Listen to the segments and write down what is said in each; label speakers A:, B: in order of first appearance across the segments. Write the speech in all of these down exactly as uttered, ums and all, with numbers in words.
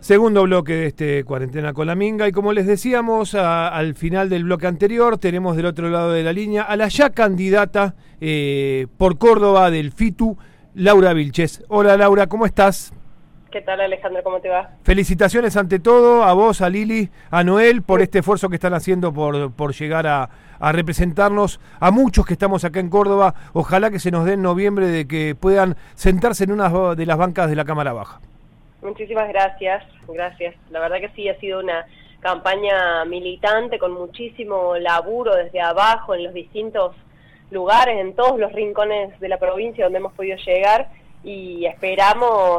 A: Segundo bloque de este Cuarentena con la Minga, y como les decíamos a, al final del bloque anterior, tenemos del otro lado de la línea a la ya candidata eh, por Córdoba del FITU, Laura Vilches. Hola Laura, ¿cómo estás?
B: ¿Qué tal, Alejandro? ¿Cómo te va?
A: Felicitaciones ante todo a vos, a Lili, a Noel por este esfuerzo que están haciendo por, por llegar a, a representarnos a muchos que estamos acá en Córdoba. Ojalá que se nos dé en noviembre de que puedan sentarse en una de las bancas de la Cámara Baja.
B: Muchísimas gracias, gracias. La verdad que sí, ha sido una campaña militante con muchísimo laburo desde abajo en los distintos lugares, en todos los rincones de la provincia donde hemos podido llegar, y esperamos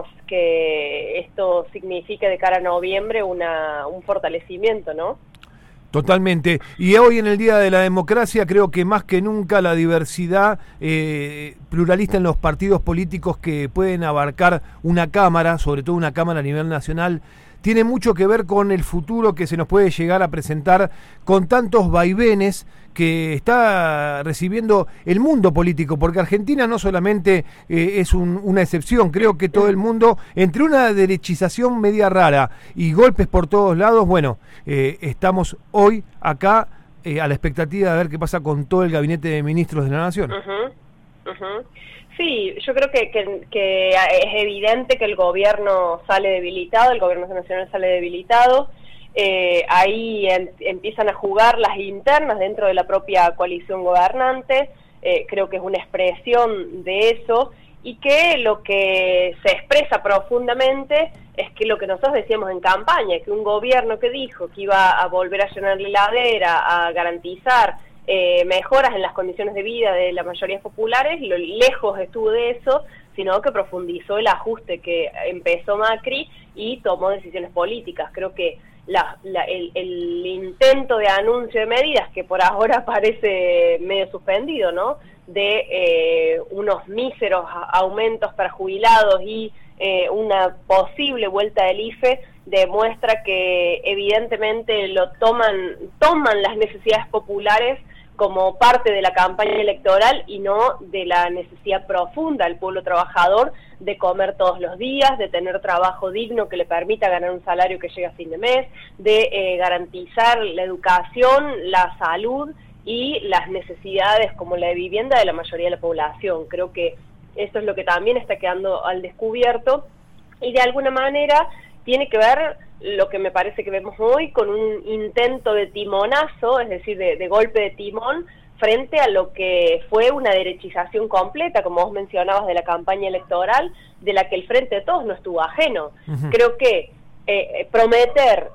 B: que esto signifique de cara a noviembre una, un fortalecimiento, ¿no?
A: Totalmente. Y hoy en el Día de la Democracia creo que más que nunca la diversidad eh, pluralista en los partidos políticos que pueden abarcar una Cámara, sobre todo una Cámara a nivel nacional, tiene mucho que ver con el futuro que se nos puede llegar a presentar con tantos vaivenes que está recibiendo el mundo político, porque Argentina no solamente eh, es un, una excepción, creo que todo el mundo, entre una derechización media rara y golpes por todos lados, bueno, eh, estamos hoy acá eh, a la expectativa de ver qué pasa con todo el gabinete de ministros de la Nación.
B: Uh-huh, uh-huh. Sí, yo creo que, que, que es evidente que el gobierno sale debilitado, el gobierno nacional sale debilitado. Eh, ahí en, empiezan a jugar las internas dentro de la propia coalición gobernante. Eh, creo que es una expresión de eso, y que lo que se expresa profundamente es que lo que nosotros decíamos en campaña, que un gobierno que dijo que iba a volver a llenar la heladera, a garantizar Eh, mejoras en las condiciones de vida de las mayorías populares, lo lejos estuvo de eso, sino que profundizó el ajuste que empezó Macri y tomó decisiones políticas. Creo que la, la, el, el intento de anuncio de medidas, que por ahora parece medio suspendido, ¿no?, de eh, unos míseros aumentos para jubilados y eh, una posible vuelta del I F E, demuestra que evidentemente lo toman, toman las necesidades populares como parte de la campaña electoral y no de la necesidad profunda del pueblo trabajador de comer todos los días, de tener trabajo digno que le permita ganar un salario que llegue a fin de mes, de eh, garantizar la educación, la salud y las necesidades como la de vivienda de la mayoría de la población. Creo que eso es lo que también está quedando al descubierto, y de alguna manera tiene que ver lo que me parece que vemos hoy con un intento de timonazo, es decir, de, de golpe de timón, frente a lo que fue una derechización completa, como vos mencionabas, de la campaña electoral, de la que el Frente de Todos no estuvo ajeno. Uh-huh. Creo que eh, prometer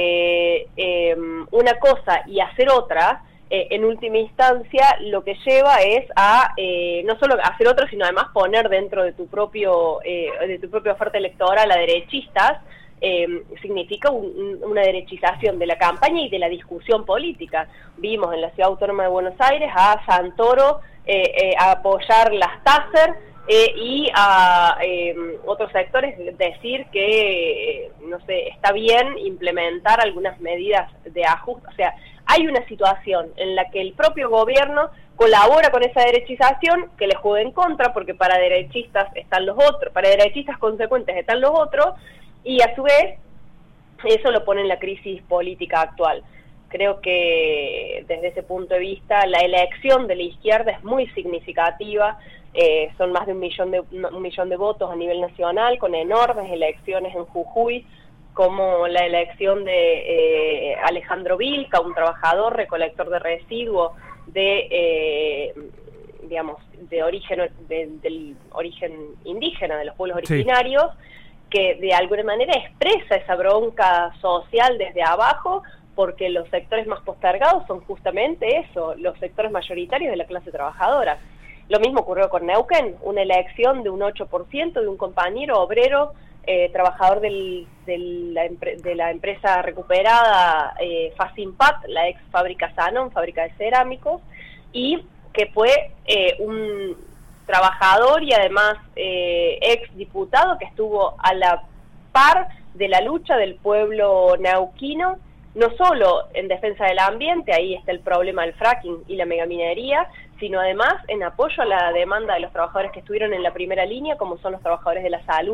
B: eh, eh, una cosa y hacer otra, eh, en última instancia, lo que lleva es a eh, no solo hacer otra, sino además poner dentro de tu propio eh, de tu propia oferta electoral a derechistas. Eh, significa un, una derechización de la campaña y de la discusión política. Vimos en la Ciudad Autónoma de Buenos Aires a Santoro eh, eh, a apoyar las Taser eh, y a eh, otros sectores decir que, eh, no sé, está bien implementar algunas medidas de ajuste. O sea, hay una situación en la que el propio gobierno colabora con esa derechización que le juega en contra, porque para derechistas están los otros, para derechistas consecuentes están los otros, y a su vez eso lo pone en la crisis política actual. Creo que desde ese punto de vista la elección de la izquierda es muy significativa. Eh, son más de un millón de un millón de votos a nivel nacional, con enormes elecciones en Jujuy, como la elección de eh, Alejandro Vilca, un trabajador recolector de residuos de eh, digamos de origen de, del origen indígena, de los pueblos originarios. Sí. Que de alguna manera expresa esa bronca social desde abajo, porque los sectores más postergados son justamente eso, los sectores mayoritarios de la clase trabajadora. Lo mismo ocurrió con Neuquén, una elección de un ocho por ciento de un compañero obrero, eh, trabajador del, de, la de la empresa recuperada eh, Facimpat, la ex fábrica Sanon, fábrica de cerámicos, y que fue eh, un trabajador y además eh, ex diputado que estuvo a la par de la lucha del pueblo neuquino, no solo en defensa del ambiente, ahí está el problema del fracking y la megaminería, sino además en apoyo a la demanda de los trabajadores que estuvieron en la primera línea, como son los trabajadores de la salud,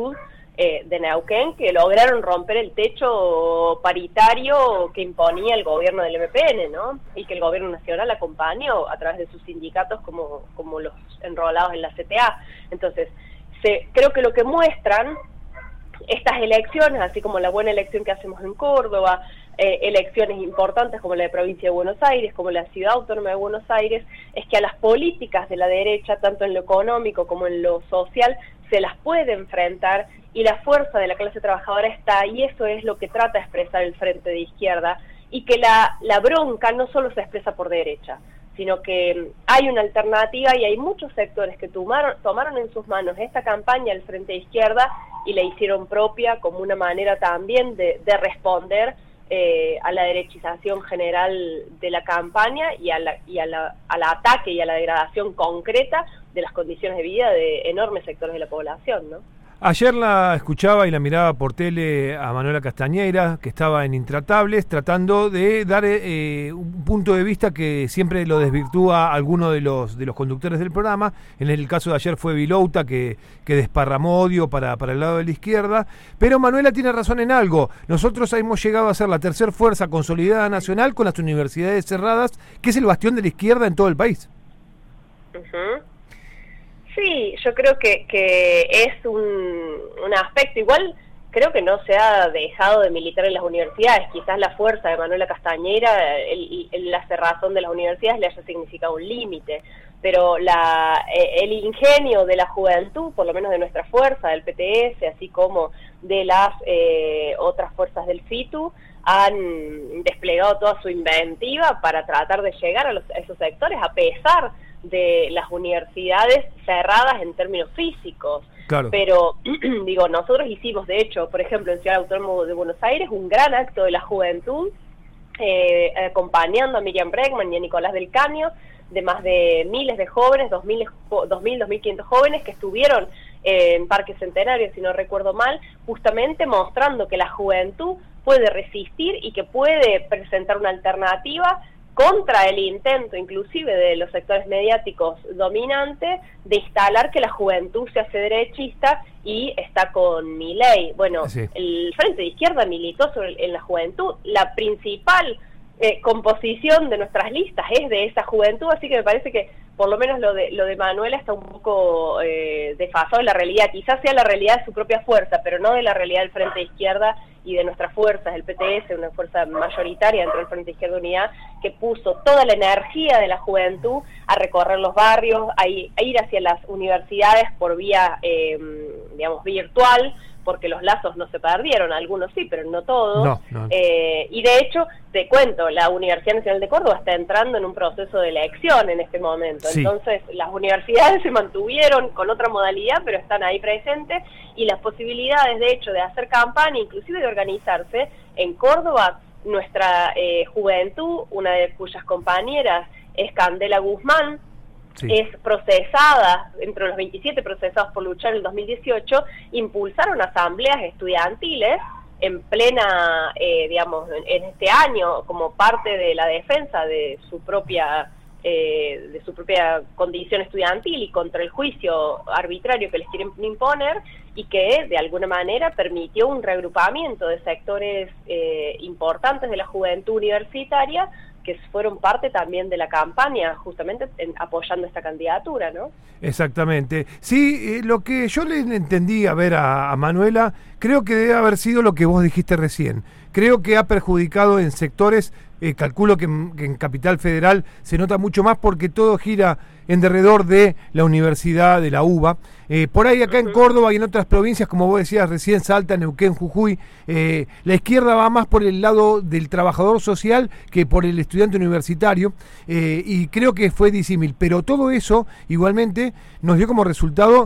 B: eh, de Neuquén, que lograron romper el techo paritario que imponía el gobierno del M P N, ¿no? Y que el gobierno nacional acompañó a través de sus sindicatos como, como los enrolados en la C T A. Entonces, se, creo que lo que muestran estas elecciones, así como la buena elección que hacemos en Córdoba, eh, elecciones importantes como la de Provincia de Buenos Aires, como la Ciudad Autónoma de Buenos Aires, es que a las políticas de la derecha, tanto en lo económico como en lo social, se las puede enfrentar, y la fuerza de la clase trabajadora está, y eso es lo que trata de expresar el Frente de Izquierda, y que la, la bronca no solo se expresa por derecha, sino que hay una alternativa y hay muchos sectores que tomaron, tomaron en sus manos esta campaña el Frente de Izquierda y la hicieron propia como una manera también de, de responder eh, a la derechización general de la campaña y, a la, y a la, al ataque y a la degradación concreta de las condiciones de vida de enormes sectores de la población, ¿no?
A: Ayer la escuchaba y la miraba por tele a Manuela Castañeira, que estaba en Intratables, tratando de dar eh, un punto de vista que siempre lo desvirtúa alguno de los de los conductores del programa. En el caso de ayer fue Vilouta, que, que desparramó odio para, para el lado de la izquierda. Pero Manuela tiene razón en algo. Nosotros hemos llegado a ser la tercer fuerza consolidada nacional con las universidades cerradas, que es el bastión de la izquierda en todo el país.
B: Uh-huh. Sí, yo creo que, que es un, un aspecto, igual creo que no se ha dejado de militar en las universidades, quizás la fuerza de Manuela Castañeira, el, el, la cerrazón de las universidades le haya significado un límite, pero la, el ingenio de la juventud, por lo menos de nuestra fuerza, del P T S, así como de las eh, otras fuerzas del FITU, han desplegado toda su inventiva para tratar de llegar a, los, a esos sectores, a pesar de las universidades cerradas en términos físicos.
A: Claro.
B: Pero, digo, nosotros hicimos, de hecho, por ejemplo, en Ciudad Autónoma de Buenos Aires, un gran acto de la juventud, eh, acompañando a Miriam Bregman y a Nicolás del Caño, de más de miles de jóvenes, dos mil, dos mil, dos mil quinientos jóvenes que estuvieron eh, en Parque Centenario, si no recuerdo mal, justamente mostrando que la juventud puede resistir y que puede presentar una alternativa contra el intento inclusive de los sectores mediáticos dominantes de instalar que la juventud se hace derechista y está con Milei. Bueno, sí. El Frente de Izquierda militó sobre, en la juventud. La principal eh, composición de nuestras listas es de esa juventud, así que me parece que por lo menos lo de lo de Manuela está un poco eh, desfasado de la realidad. Quizás sea la realidad de su propia fuerza, pero no de la realidad del Frente de Izquierda y de nuestras fuerzas, el P T S, una fuerza mayoritaria dentro del Frente de Izquierda Unidad, que puso toda la energía de la juventud a recorrer los barrios, a ir, a ir hacia las universidades por vía, eh, digamos, virtual, porque los lazos no se perdieron, algunos sí, pero no todos.
A: No, no.
B: Eh, y de hecho, te cuento, la Universidad Nacional de Córdoba está entrando en un proceso de elección en este momento. Sí. Entonces, las universidades se mantuvieron con otra modalidad, pero están ahí presentes, y las posibilidades, de hecho, de hacer campaña, inclusive de organizarse, en Córdoba, nuestra eh, juventud, una de cuyas compañeras es Candela Guzmán, sí. Es procesada, entre los veintisiete procesados por luchar en el dos mil dieciocho, impulsaron asambleas estudiantiles en plena, eh, digamos, en, en este año, como parte de la defensa de su propia eh, de su propia condición estudiantil y contra el juicio arbitrario que les quieren imponer, y que de alguna manera permitió un reagrupamiento de sectores eh, importantes de la juventud universitaria que fueron parte también de la campaña, justamente en, apoyando esta candidatura, ¿no?
A: Exactamente. Sí, eh, lo que yo le entendí a ver a, a Manuela, creo que debe haber sido lo que vos dijiste recién. Creo que ha perjudicado en sectores, eh, calculo que en, que en Capital Federal se nota mucho más porque todo gira en derredor de la Universidad de la UBA. Eh, por ahí acá en Córdoba y en otras provincias, como vos decías recién, Salta, Neuquén, Jujuy, eh, la izquierda va más por el lado del trabajador social que por el estudiante universitario, eh, y creo que fue disímil. Pero todo eso igualmente nos dio como resultado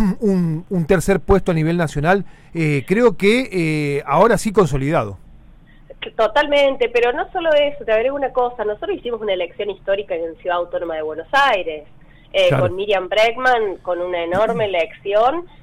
A: un, un tercer puesto a nivel nacional, eh, creo que eh, ahora sí consolidado.
B: Totalmente, pero no solo eso, te agrego una cosa, nosotros hicimos una elección histórica en Ciudad Autónoma de Buenos Aires, eh, claro. Con Miriam Bregman, con una enorme elección,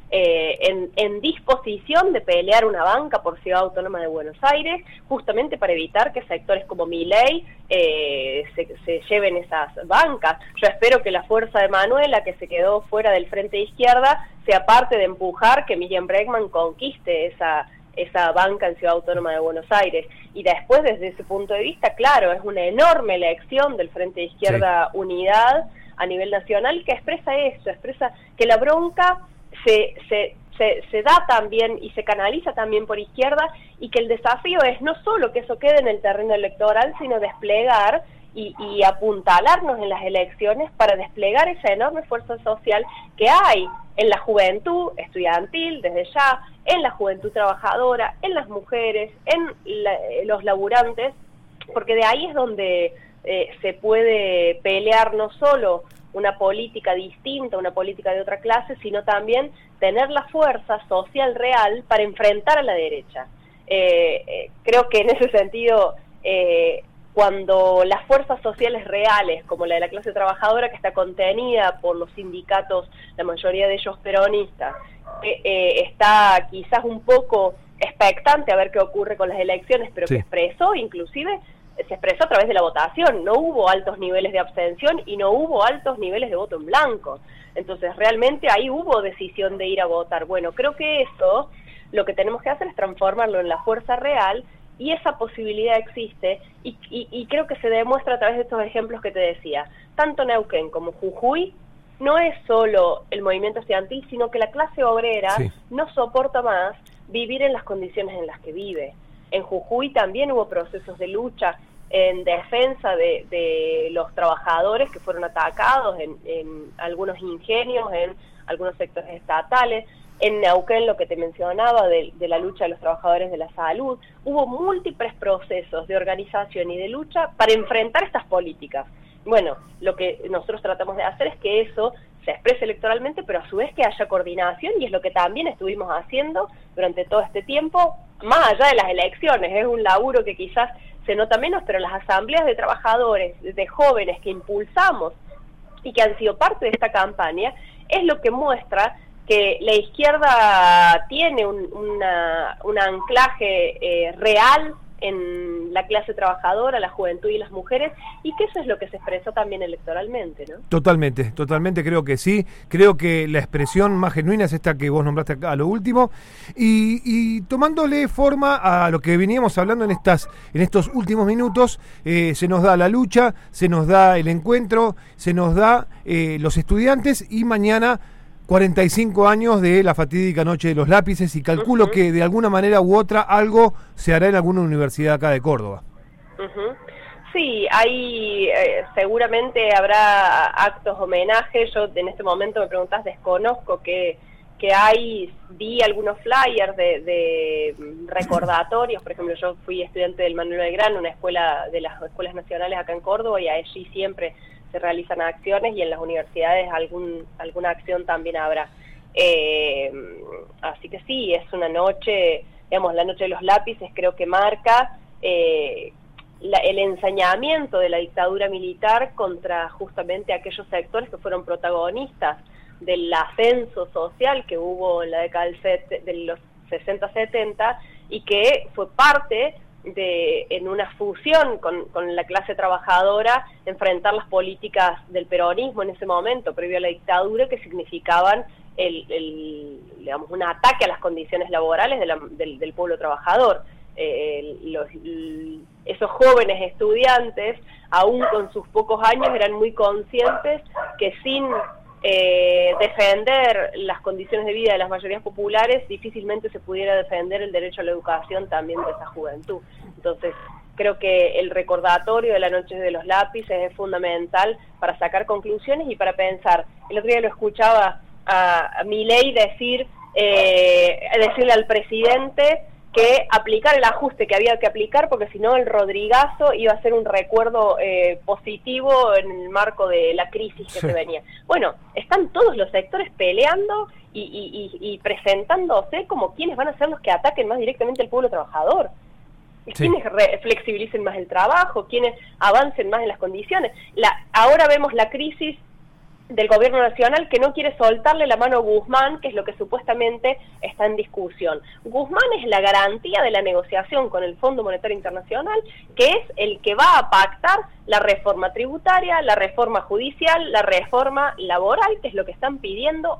B: eh, en, en disposición de pelear una banca por Ciudad Autónoma de Buenos Aires, justamente para evitar que sectores como Milei eh, se, se lleven esas bancas. Yo espero que la fuerza de Manuela, que se quedó fuera del Frente de Izquierda, sea parte de empujar que Miriam Bregman conquiste esa esa banca en Ciudad Autónoma de Buenos Aires. Y después, desde ese punto de vista, claro, es una enorme elección del Frente de Izquierda sí. Unidad a nivel nacional, que expresa eso, expresa que la bronca se, se, se, se da también y se canaliza también por izquierda, y que el desafío es no solo que eso quede en el terreno electoral, sino desplegar y, y apuntalarnos en las elecciones para desplegar esa enorme fuerza social que hay en la juventud estudiantil, desde ya, en la juventud trabajadora, en las mujeres, en la, los laburantes, porque de ahí es donde eh, se puede pelear no solo una política distinta, una política de otra clase, sino también tener la fuerza social real para enfrentar a la derecha. Eh, eh, creo que en ese sentido, eh, cuando las fuerzas sociales reales, como la de la clase trabajadora, que está contenida por los sindicatos, la mayoría de ellos peronistas, eh, eh, está quizás un poco expectante a ver qué ocurre con las elecciones, pero sí. que expresó, inclusive, se expresó a través de la votación, no hubo altos niveles de abstención y no hubo altos niveles de voto en blanco. Entonces, realmente ahí hubo decisión de ir a votar. Bueno, creo que eso, lo que tenemos que hacer es transformarlo en la fuerza real, y esa posibilidad existe, y, y, y creo que se demuestra a través de estos ejemplos que te decía. Tanto Neuquén como Jujuy no es solo el movimiento estudiantil, sino que la clase obrera sí. no soporta más vivir en las condiciones en las que vive. En Jujuy también hubo procesos de lucha en defensa de, de los trabajadores que fueron atacados en, en algunos ingenios, en algunos sectores estatales. En Neuquén, lo que te mencionaba de, de la lucha de los trabajadores de la salud, hubo múltiples procesos de organización y de lucha para enfrentar estas políticas. Bueno, lo que nosotros tratamos de hacer es que eso se exprese electoralmente, pero a su vez que haya coordinación, y es lo que también estuvimos haciendo durante todo este tiempo, más allá de las elecciones. Es un laburo que quizás se nota menos, pero las asambleas de trabajadores, de jóvenes que impulsamos y que han sido parte de esta campaña, es lo que muestra que la izquierda tiene un, una, un anclaje eh, real en la clase trabajadora, la juventud y las mujeres, y que eso es lo que se expresó también electoralmente, ¿no?
A: Totalmente, totalmente creo que sí. Creo que la expresión más genuina es esta que vos nombraste acá a lo último, y, y tomándole forma a lo que veníamos hablando en estas en estos últimos minutos, eh, se nos da la lucha, se nos da el encuentro, se nos da eh, los estudiantes, y mañana cuarenta y cinco años de la fatídica Noche de los Lápices, y calculo uh-huh. que de alguna manera u otra algo se hará en alguna universidad acá de Córdoba.
B: Uh-huh. Sí, hay eh, seguramente habrá actos homenajes. Yo en este momento me preguntás, desconozco que, que hay, vi algunos flyers de, de recordatorios. Por ejemplo, yo fui estudiante del Manuel Belgrano, una escuela de las escuelas nacionales acá en Córdoba, y allí siempre se realizan acciones, y en las universidades algún alguna acción también habrá. Eh, así que sí, es una noche, digamos, la Noche de los Lápices creo que marca eh, la, el ensañamiento de la dictadura militar contra justamente aquellos sectores que fueron protagonistas del ascenso social que hubo en la década de los sesenta setenta, y que fue parte de, en una fusión con, con la clase trabajadora, enfrentar las políticas del peronismo en ese momento, previo a la dictadura, que significaban el, el digamos, un ataque a las condiciones laborales de la, del, del pueblo trabajador. Eh, los, el, esos jóvenes estudiantes, aún con sus pocos años, eran muy conscientes que sin eh, defender las condiciones de vida de las mayorías populares, difícilmente se pudiera defender el derecho a la educación también de esa juventud. Entonces, creo que el recordatorio de la Noche de los Lápices es fundamental para sacar conclusiones y para pensar. El otro día lo escuchaba a, a Milei decir, eh, decirle al presidente que aplicar el ajuste que había que aplicar, porque si no el Rodrigazo iba a ser un recuerdo eh, positivo en el marco de la crisis que sí. se venía. Bueno, están todos los sectores peleando y, y, y, y presentándose como quienes van a ser los que ataquen más directamente al pueblo trabajador. Sí. Quienes re flexibilicen más el trabajo, quienes avancen más en las condiciones. La, ahora vemos la crisis del gobierno nacional que no quiere soltarle la mano a Guzmán, que es lo que supuestamente está en discusión. Guzmán es la garantía de la negociación con el Fondo Monetario Internacional, que es el que va a pactar la reforma tributaria, la reforma judicial, la reforma laboral, que es lo que están pidiendo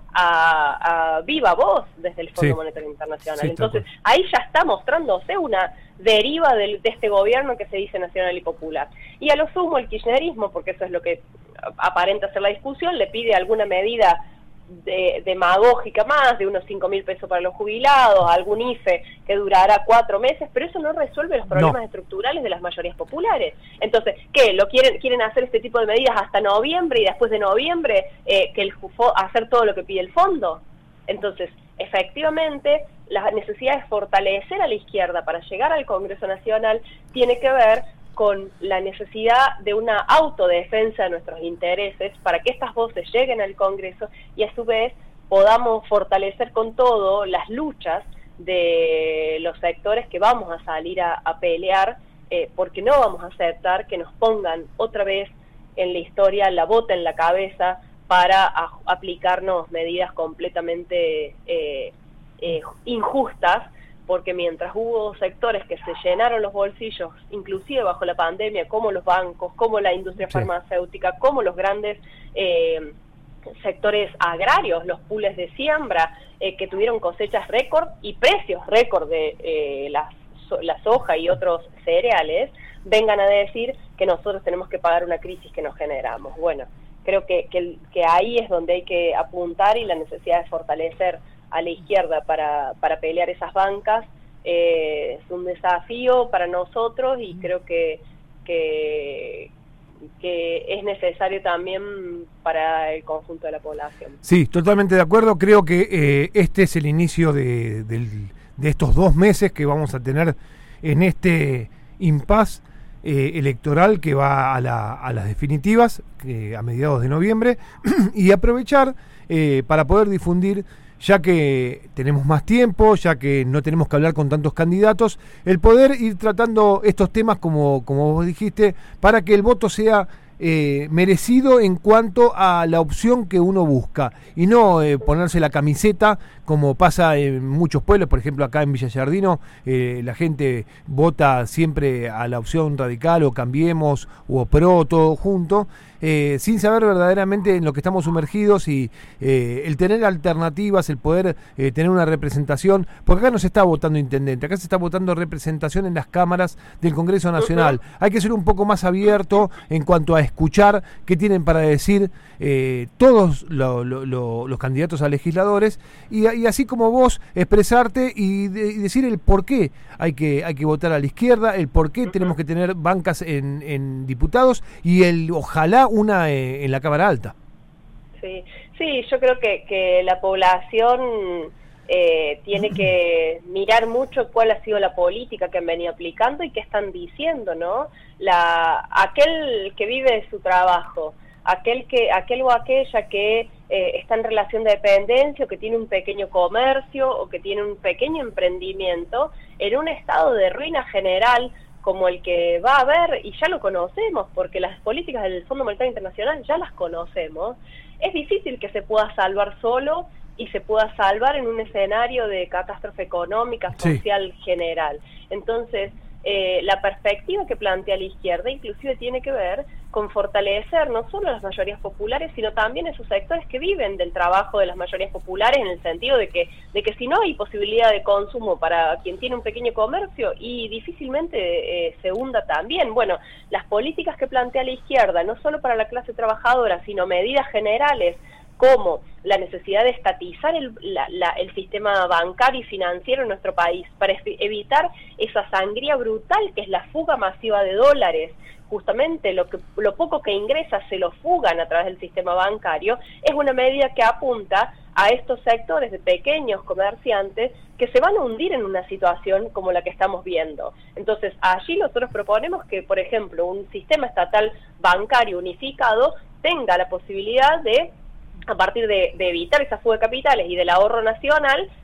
B: a, a viva voz desde el Fondo sí. Monetario Internacional. Sí, Entonces, ahí ya está mostrándose una deriva de, de este gobierno que se dice nacional y popular. Y a lo sumo el kirchnerismo, porque eso es lo que aparenta ser la discusión, le pide alguna medida de, demagógica más, de unos cinco mil pesos para los jubilados, algún I F E que durará cuatro meses, pero eso no resuelve los problemas no. estructurales de las mayorías populares. Entonces, ¿qué? ¿Lo quieren quieren hacer este tipo de medidas hasta noviembre y después de noviembre eh, que el hacer todo lo que pide el fondo? Entonces, efectivamente, la necesidad de fortalecer a la izquierda para llegar al Congreso Nacional tiene que ver con la necesidad de una autodefensa de nuestros intereses para que estas voces lleguen al Congreso y a su vez podamos fortalecer con todo las luchas de los sectores que vamos a salir a, a pelear, eh, porque no vamos a aceptar que nos pongan otra vez en la historia la bota en la cabeza para a, aplicarnos medidas completamente eh, eh, injustas, porque mientras hubo sectores que se llenaron los bolsillos, inclusive bajo la pandemia, como los bancos, como la industria sí. farmacéutica, como los grandes eh, sectores agrarios, los pools de siembra, eh, que tuvieron cosechas récord y precios récord de eh, la, so, la soja y otros cereales, vengan a decir que nosotros tenemos que pagar una crisis que nos generamos. Bueno, creo que, que, que ahí es donde hay que apuntar, y la necesidad de fortalecer a la izquierda para, para pelear esas bancas eh, es un desafío para nosotros, y creo que, que, que es necesario también para el conjunto de la población.
A: Sí, totalmente de acuerdo. Creo que eh, este es el inicio de, de, de estos dos meses que vamos a tener en este impasse eh, electoral que va a, la, a las definitivas eh, a mediados de noviembre, y aprovechar eh, para poder difundir, ya que tenemos más tiempo, ya que no tenemos que hablar con tantos candidatos, el poder ir tratando estos temas como, como vos dijiste, para que el voto sea eh, merecido en cuanto a la opción que uno busca, y no eh, ponerse la camiseta como pasa en muchos pueblos. Por ejemplo, acá en Villa Giardino eh, la gente vota siempre a la opción radical o Cambiemos o PRO, todo junto, eh, sin saber verdaderamente en lo que estamos sumergidos, y eh, el tener alternativas, el poder eh, tener una representación, porque acá no se está votando intendente, acá se está votando representación en las cámaras del Congreso Nacional. Uh-huh. Hay que ser un poco más abierto en cuanto a escuchar qué tienen para decir eh, todos lo, lo, lo, los candidatos a legisladores, y, y así como vos expresarte y, de, y decir el por qué hay que, hay que votar a la izquierda, el por qué uh-huh. tenemos que tener bancas en, en diputados, y el ojalá una eh, en la Cámara Alta.
B: Sí, sí, yo creo que, que la población eh, tiene que mirar mucho cuál ha sido la política que han venido aplicando y qué están diciendo, ¿no? La, aquel que vive de su trabajo, aquel que aquel o aquella que eh, está en relación de dependencia, o que tiene un pequeño comercio, o que tiene un pequeño emprendimiento, en un estado de ruina general como el que va a haber, y ya lo conocemos, porque las políticas del Fondo Monetario Internacional ya las conocemos, es difícil que se pueda salvar solo y se pueda salvar en un escenario de catástrofe económica, social, sí. general. Entonces, eh, la perspectiva que plantea la izquierda inclusive tiene que ver con fortalecer no solo las mayorías populares, sino también esos sectores que viven del trabajo de las mayorías populares, en el sentido de que de que si no hay posibilidad de consumo para quien tiene un pequeño comercio, y difícilmente eh, se hunda también. Bueno, las políticas que plantea la izquierda, no solo para la clase trabajadora, sino medidas generales como la necesidad de estatizar el, la, la, el sistema bancario y financiero en nuestro país para evitar esa sangría brutal que es la fuga masiva de dólares. Justamente lo que lo poco que ingresa se lo fugan a través del sistema bancario, es una medida que apunta a estos sectores de pequeños comerciantes que se van a hundir en una situación como la que estamos viendo. Entonces, allí nosotros proponemos que, por ejemplo, un sistema estatal bancario unificado tenga la posibilidad de, a partir de, de evitar esa fuga de capitales y del ahorro nacional,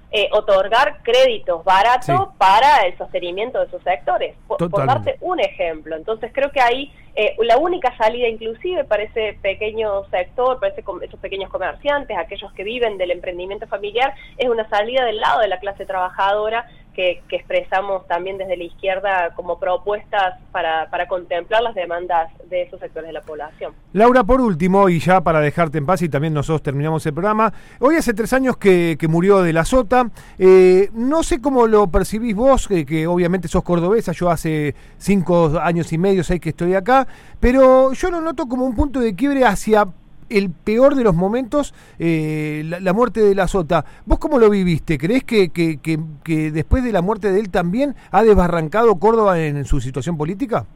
B: eh, otorgar créditos baratos sí. para el sostenimiento de sus sectores, por, por darte un ejemplo. Entonces creo que ahí eh, la única salida inclusive para ese pequeño sector, para ese, esos pequeños comerciantes, aquellos que viven del emprendimiento familiar, es una salida del lado de la clase trabajadora, Que, que expresamos también desde la izquierda como propuestas para, para contemplar las demandas de esos sectores de la población.
A: Laura, por último, y ya para dejarte en paz, y también nosotros terminamos el programa, hoy hace tres años que, que murió de la Sota, eh, no sé cómo lo percibís vos, que, que obviamente sos cordobesa, yo hace cinco años y medio, seis que estoy acá, pero yo lo noto como un punto de quiebre hacia el peor de los momentos, eh, la, la muerte de la Sota. ¿Vos cómo lo viviste? ¿Creés que, que, que, que después de la muerte de él también ha desbarrancado Córdoba en, en su situación política?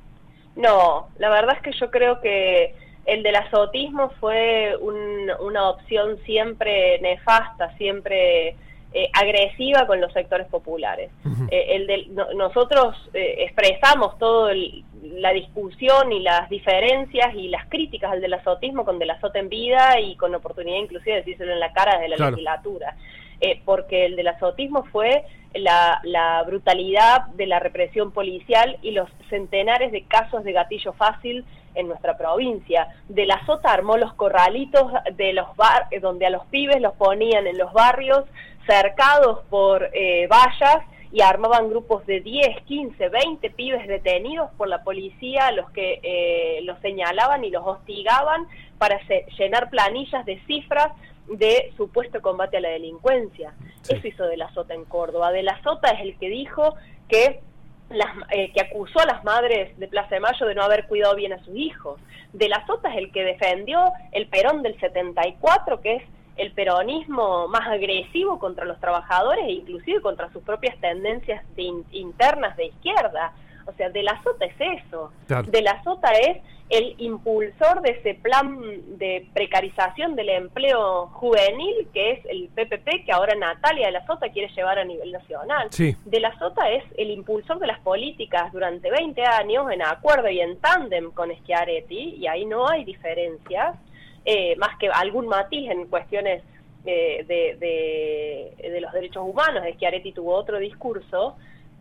B: No, la verdad es que yo creo que el del azotismo fue un, una opción siempre nefasta, siempre eh, agresiva con los sectores populares. Uh-huh. eh, el de, no, nosotros eh, expresamos todo el la discusión y las diferencias y las críticas al del azotismo con De la Sota en vida y con oportunidad inclusive de decírselo en la cara desde la claro. legislatura, eh, porque el del azotismo fue la, la brutalidad de la represión policial y los centenares de casos de gatillo fácil en nuestra provincia. De la Sota armó los corralitos de los bar donde a los pibes los ponían en los barrios cercados por eh, vallas y armaban grupos de diez, quince, veinte pibes detenidos por la policía, los que eh, los señalaban y los hostigaban para se, llenar planillas de cifras de supuesto combate a la delincuencia. Sí. Eso hizo De la Sota en Córdoba. De la Sota es el que dijo que, las, eh, que acusó a las madres de Plaza de Mayo de no haber cuidado bien a sus hijos. De la Sota es el que defendió el Perón del setenta y cuatro, que es el peronismo más agresivo contra los trabajadores e inclusive contra sus propias tendencias de in, internas de izquierda. O sea, De la Sota es eso. Claro. De la Sota es el impulsor de ese plan de precarización del empleo juvenil, que es el P P P, que ahora Natalia De la Sota quiere llevar a nivel nacional. Sí. De la Sota es el impulsor de las políticas durante veinte años en acuerdo y en tándem con Schiaretti, y ahí no hay diferencias. Eh, más que algún matiz en cuestiones eh, de, de, de los derechos humanos. Schiaretti tuvo otro discurso,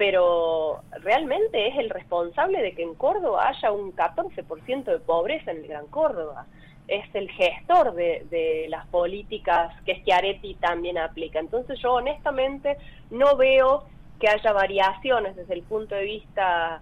B: pero realmente es el responsable de que en Córdoba haya un catorce por ciento de pobreza en el Gran Córdoba. Es el gestor de, de las políticas que Schiaretti también aplica. Entonces yo honestamente no veo que haya variaciones desde el punto de vista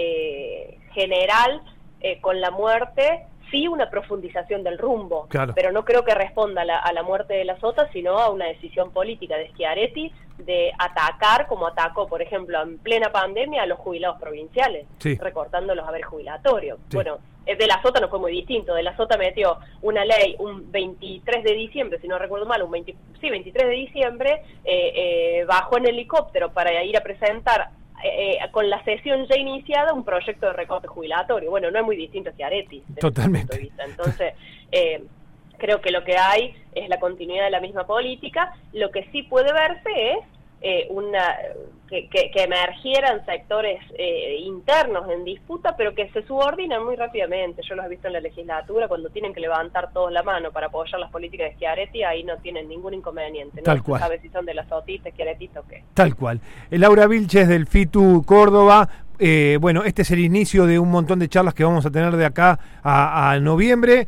B: eh, general eh, con la muerte. Sí, una profundización del rumbo, claro. pero no creo que responda a la, a la muerte de la Sota, sino a una decisión política de Schiaretti de atacar, como atacó, por ejemplo, en plena pandemia a los jubilados provinciales, sí. recortando los haberes jubilatorios. Sí. Bueno, De la Sota no fue muy distinto. De la Sota metió una ley un veintitrés de diciembre, si no recuerdo mal, un veinte, sí, veintitrés de diciembre, eh, eh, bajó en helicóptero para ir a presentar Eh, con la sesión ya iniciada un proyecto de recorte jubilatorio. Bueno, no es muy distinto a Schiaretti.
A: Totalmente.
B: Entonces, eh, creo que lo que hay es la continuidad de la misma política. Lo que sí puede verse es eh, una que, que, que emergieran sectores eh, internos en disputa, pero que se subordinan muy rápidamente. Yo los he visto en la legislatura, cuando tienen que levantar todos la mano para apoyar las políticas de Schiaretti, ahí no tienen ningún inconveniente. No
A: Tal cual.
B: Se sabe si son de la Sotista, Schiarettista o qué.
A: Tal cual. Laura Vilches del FITU Córdoba. Eh, bueno, este es el inicio de un montón de charlas que vamos a tener de acá a, a noviembre,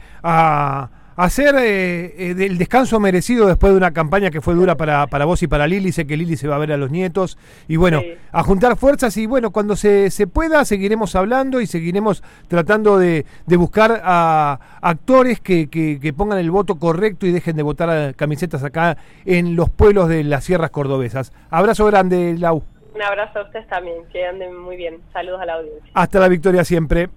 A: a hacer eh, eh, del descanso merecido después de una campaña que fue dura para, para vos y para Lili. Sé que Lili se va a ver a los nietos y bueno, sí. a juntar fuerzas y bueno, cuando se, se pueda seguiremos hablando y seguiremos tratando de, de buscar a actores que, que, que pongan el voto correcto y dejen de votar a camisetas acá en los pueblos de las sierras cordobesas. Abrazo grande, Lau.
B: Un abrazo a ustedes también, que anden muy bien. Saludos a la audiencia.
A: Hasta la victoria siempre.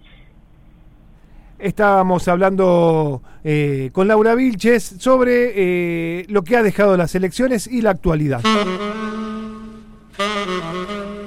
A: Estábamos hablando eh, con Laura Vilches sobre eh, lo que ha dejado las elecciones y la actualidad.